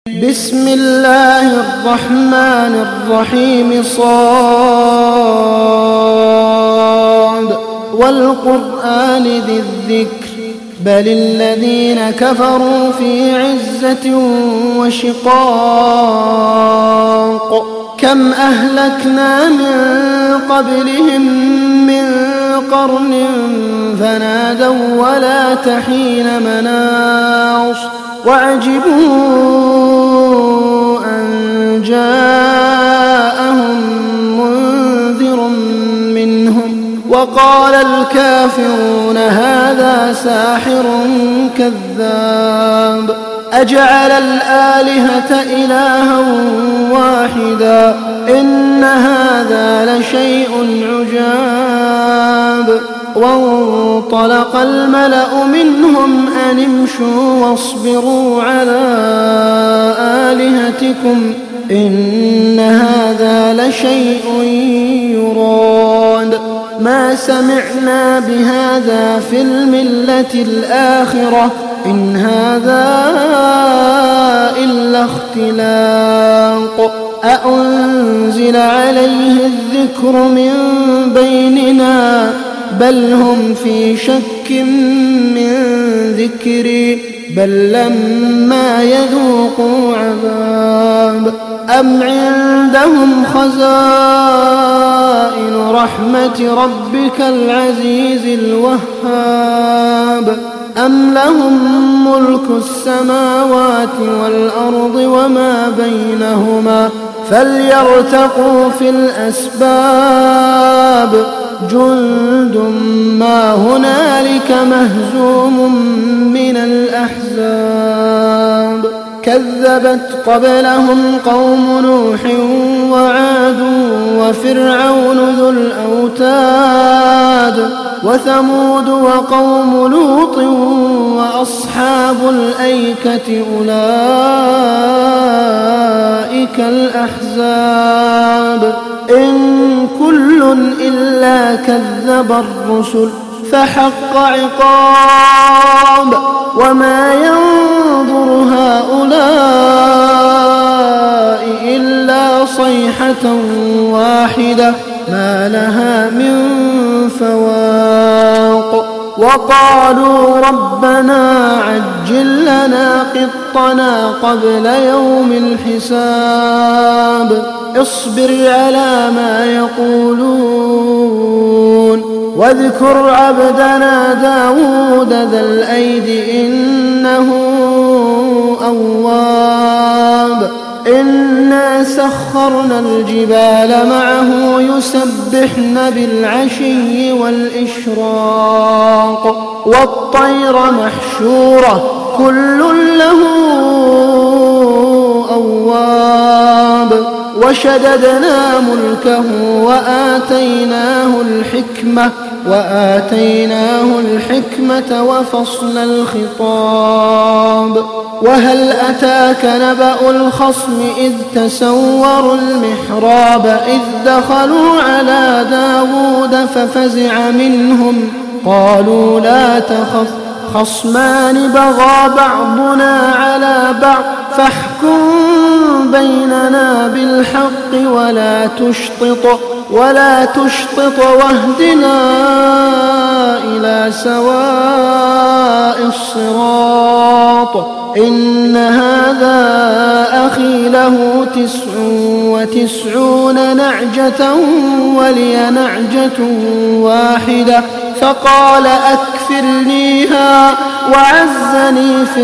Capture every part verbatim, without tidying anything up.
بسم الله الرحمن الرحيم. صاد والقرآن ذي الذكر بل الذين كفروا في عزة وشقاق كم أهلكنا من قبلهم من قرن فنادوا ولا تحين مناص وعجبوا أن جاءهم منذر منهم وقال الكافرون هذا ساحر كذاب أجعل الآلهة إلها واحدا إن هذا لشيء عجاب. وانطلق الملأ منهم أن امشوا واصبروا على آلهتكم إن هذا لشيء يراد ما سمعنا بهذا في الملة الآخرة إن هذا إلا اختلاق أأنزل عليه الذكر من بيننا بل هم في شك من ذكري بل لما يذوقوا عذاب أم عندهم خزائن رحمة ربك العزيز الوهاب أم لهم ملك السماوات والأرض وما بينهما فليرتقوا في الأسباب جند ما هنالك مهزوم من الأحزاب كذبت قبلهم قوم نوح وعاد وفرعون ذو الأوتاد وثمود وقوم لوط وأصحاب الأيكة أولئك الأحزاب إن كل إلا كذب الرسل فحق عقاب وما ينظر هؤلاء إلا صيحة واحدة ما لها من فواق وقالوا ربنا عجل لنا قطنا قبل يوم الحساب اصبر على ما يقولون واذكر عبدنا داود ذا الأيد إنه أواب إنا سخرنا الجبال معه يسبحن بالعشي والإشراق والطير محشورة كل له أواب وشددنا ملكه وآتيناه الحكمة وآتيناه الحكمة وفصل الخطاب وهل أتاك نبأ الخصم إذ تسوروا المحراب إذ دخلوا على داود ففزع منهم قالوا لا تخف خصمان بغى بعضنا على بعض فاحكم بيننا بالحق ولا تشطط ولا تشطط واهدنا إلى سواء الصراط إن هذا أخي له تسع وتسعون نعجة ولي نعجة واحدة فقال أكفلنيها وعزني في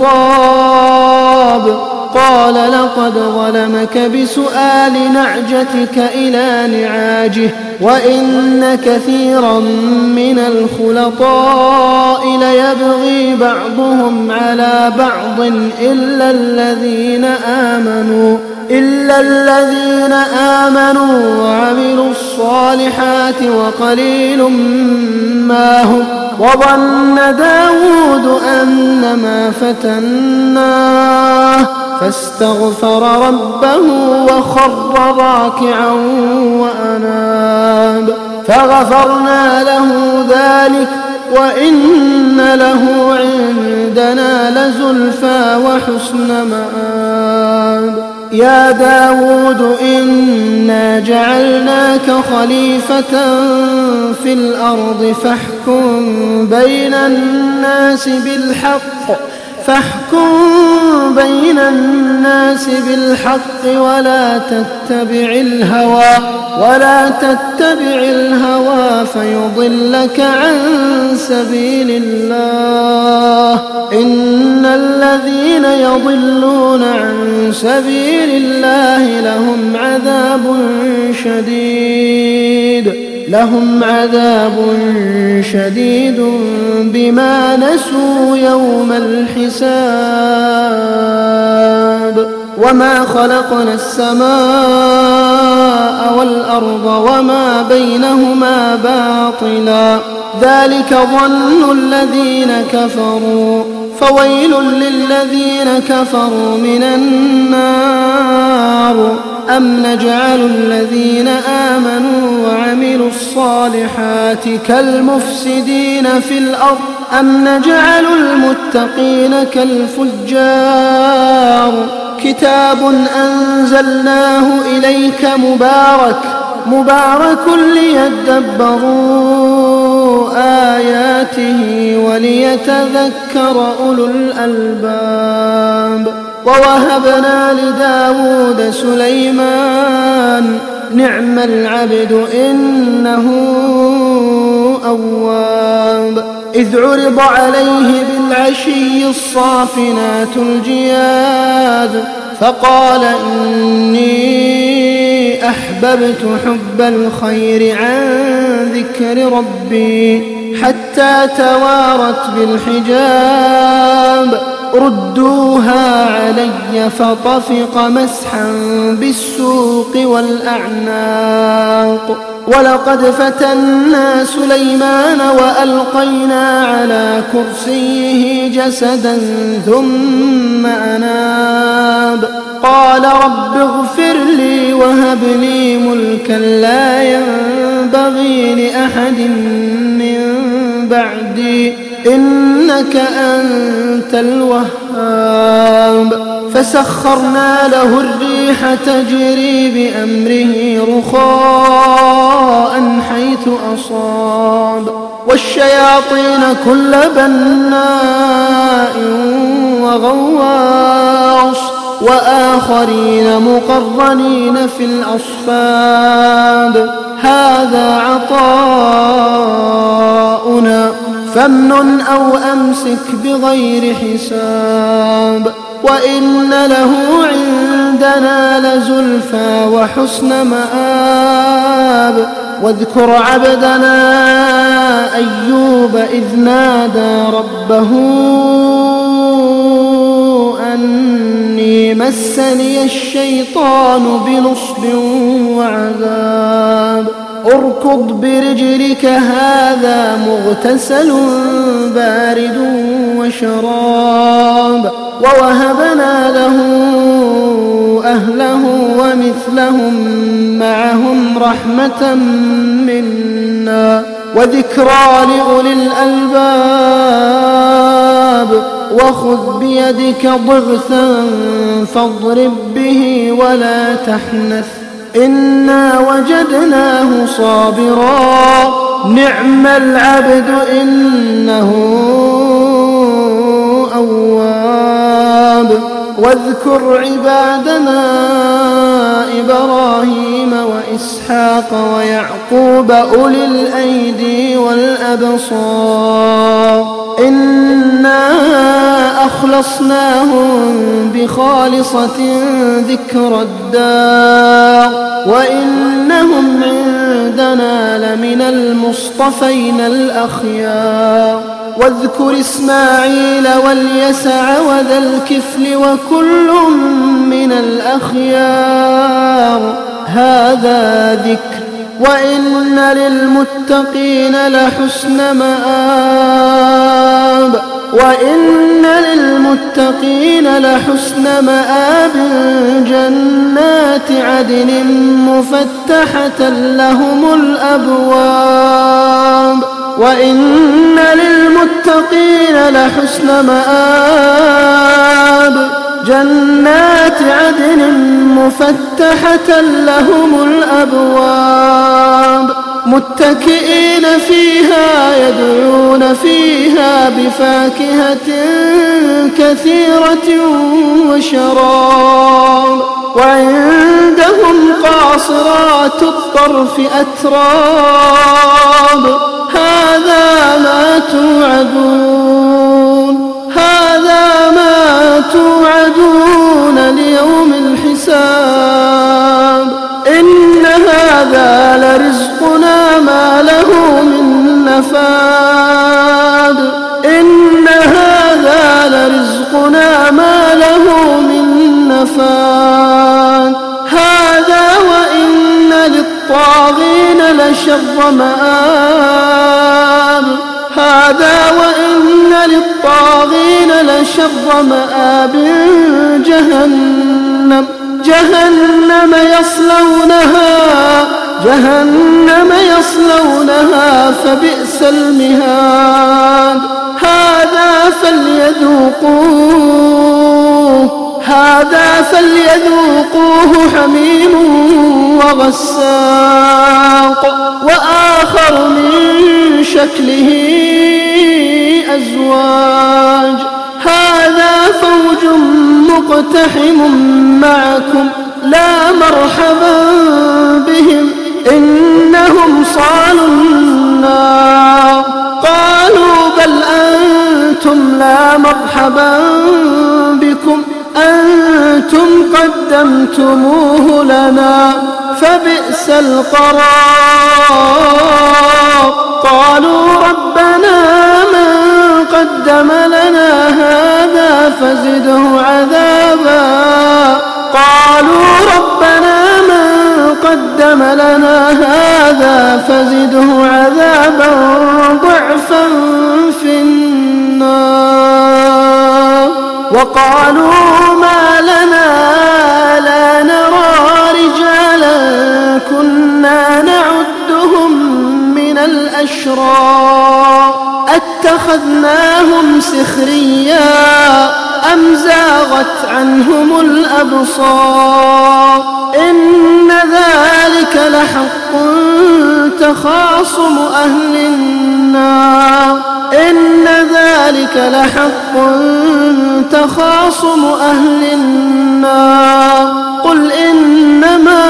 الخطاب قال لقد ظلمك بسؤال نعجتك إلى نعاجه وإن كثيرا من الخلطاء ليبغي بعضهم على بعض إلا الذين آمنوا إلا الذين آمنوا وعملوا الصالحات وقليل ما هم وظن داود أنما فتناه فاستغفر ربه وخر راكعا وأناب فغفرنا له ذلك وإن له عندنا لزلفى وحسن مآب. يا داود إنا جعلناك خليفة في الأرض فاحكم بين الناس بالحق فاحكم بين الناس بالحق ولا تتبع الهوى ولا تتبع الهوى فيضلك عن سبيل الله. إن الذين يضلون عن سبيل الله لهم عذاب شديد لهم عذاب شديد بما نسوا يوم الحساب. وما خلقنا السماء والأرض وما بينهما باطلا ذلك ظن الذين كفروا فويل للذين كفروا من النار. أم نجعل الذين آمنوا وعملوا الصالحات كالمفسدين في الأرض أم نجعل المتقين كالفجار. كتاب أنزلناه إليك مبارك مبارك ليدبروا آياته وليتذكر أولو الألباب. ووهبنا لداود سليمان نعم العبد إنه أواب. إذ عرض عليه بالعشي الصافنات الجياد فقال إني أحببت حب الخير عن ذكر ربي حتى توارت بالحجاب. ردوها علي فطفق مسحا بالسوق والأعناق. ولقد فتنا سليمان وألقينا على كرسيه جسدا ثم أناب. قال رب اغفر لي وهب لي ملكا لا ينبغي لأحد من بعدي إنك أنت الوهاب. فسخرنا له الريح تجري بأمره رخاء حيث أصاب والشياطين كل بناء وغواص وآخرين مقرنين في الأصفاد. هذا عطاؤنا فامنن أو أمسك بغير حساب. وإن له عندنا لزلفى وحسن مآب. واذكر عبدنا أيوب إذ نادى ربه أني مسني الشيطان بنصب وعذاب. اركض برجلك هذا مغتسل بارد وشراب. ووهبنا له أهله ومثلهم معهم رحمة منا وذكرى لأولي الألباب. وخذ بيدك ضغثا فاضرب به ولا تحنث إنا وجدناه صابرا نعم العبد إنه أواب. واذكر عبادنا إبراهيم وإسحاق ويعقوب أولي الأيدي والأبصار إنا أخلصناهم بخالصة ذكر الدار وإنهم عندنا لمن المصطفين الأخيار. واذكر إسماعيل واليسع وذا الكفل وكل من الأخيار هذا ذكر وإن للمتقين لحسن مآب. وإن للمتقين لحسن مآب جنات عدن مفتحة لهم الأبواب وإن للمتقين لحسن مآب جنات عدن مفتحة لهم الأبواب متكئين فيها يدعون فيها بفاكهة كثيرة وشراب وعندهم قاصرات الطرف أتراب هذا ما توعدون هذا ما توعدون ليوم الحساب إن هذا لرزقنا ما له من نفاد إن هذا لرزقنا ما له من نفاد هذا وإن للطاغين لشر مآب هذا وإن للطاغين لشر مآب جهنم جهنم يصلونها جهنم يصلونها فبئس المهاد هذا فليذوقوه هذا فليذوقوه حميم وغساق وآخر من شكله أزواج هذا فوج مقتحم معكم لا مرحبا بهم إنهم صالوا النار قالوا بل أنتم لا مرحبا بكم أنتم قدمتموه لنا فبئس القرار قالوا ربنا من قدم لنا هذا فزده عذابا قالوا ربنا من قدم لنا هذا فزده عذابا ضعفا في النار وقالوا ما لنا لا نرى رجالا كنا نعدهم من الأشرار اتخذناهم سخريا أم زاغت عنهم الأبصار إن ذلك لحق تخاصم أهل النار إن ذلك لحق تخاصم أهل النار قل إنما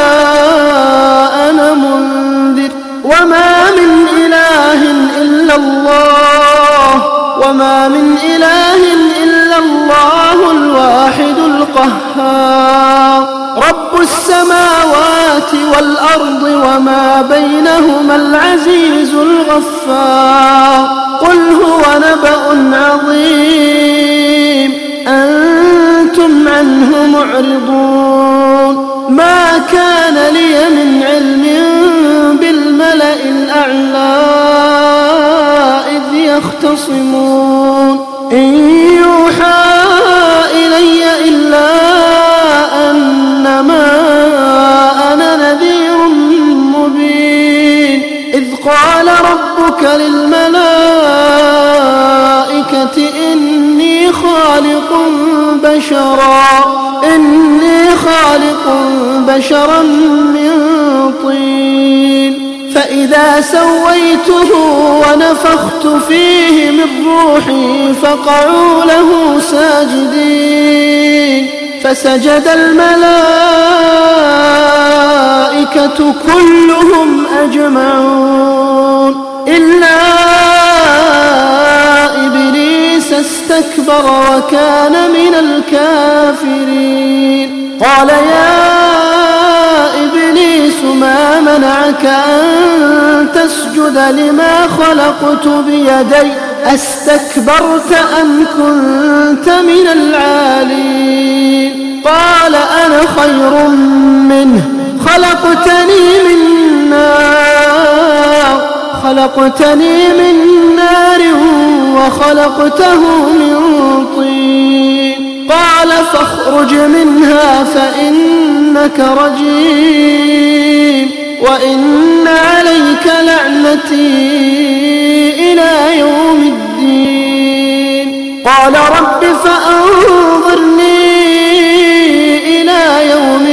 أنا منذر وما من إله إلا الله وما من إله إلا الله الواحد القهار رب السماوات والأرض وما بينهما العزيز الغفار قل هو نبأ عظيم أنتم عنه معرضون ما كان لي من علم بالملأ الأعلى إذ يختصمون إن يوحى إلي إلا أنما أنا نذير مبين إذ قال ربك للملائكة إني خالق بشرا إني خالق بشرا من طين فإذا سويته ونفخت فيه من روحي فقعوا له ساجدين فسجد الملائكة كلهم أجمعون إلا إبليس استكبر وكان من الكافرين قال يا إبليس ما منعك أن تسجد لما خلقت بيدي أستكبرت أم كنت من العالين قال أنا خير منه خلقتني من نار خلقتني من نار وخلقته من طين قال فاخرج منها فإنك رجيم وإن عليك لعنتي إلى يوم الدين. قال رب فأنظرني إلى يوم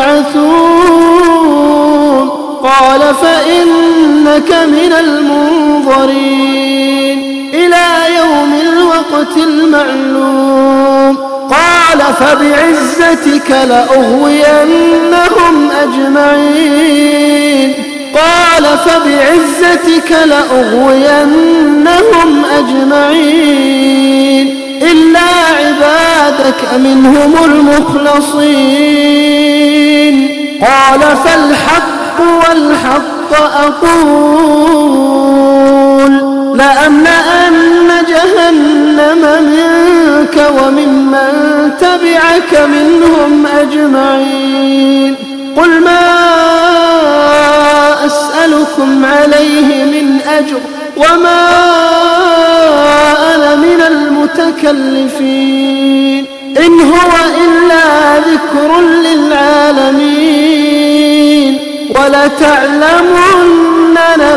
يبعثون. قال فإنك من المنظرين إلى يوم الوقت المعلوم. قال فبعزتك لأغوينهم أجمعين. قال فبعزتك لأغوينهم أجمعين إلا عبادك منهم المخلصين. قال فالحق والحق أقول لأملأن جهنم منك وممن تبعك منهم أجمعين. قل ما أسألكم عليه من أجر وما أنا من المتكلفين إن هو إلا ذكر للعالمين ولتعلمن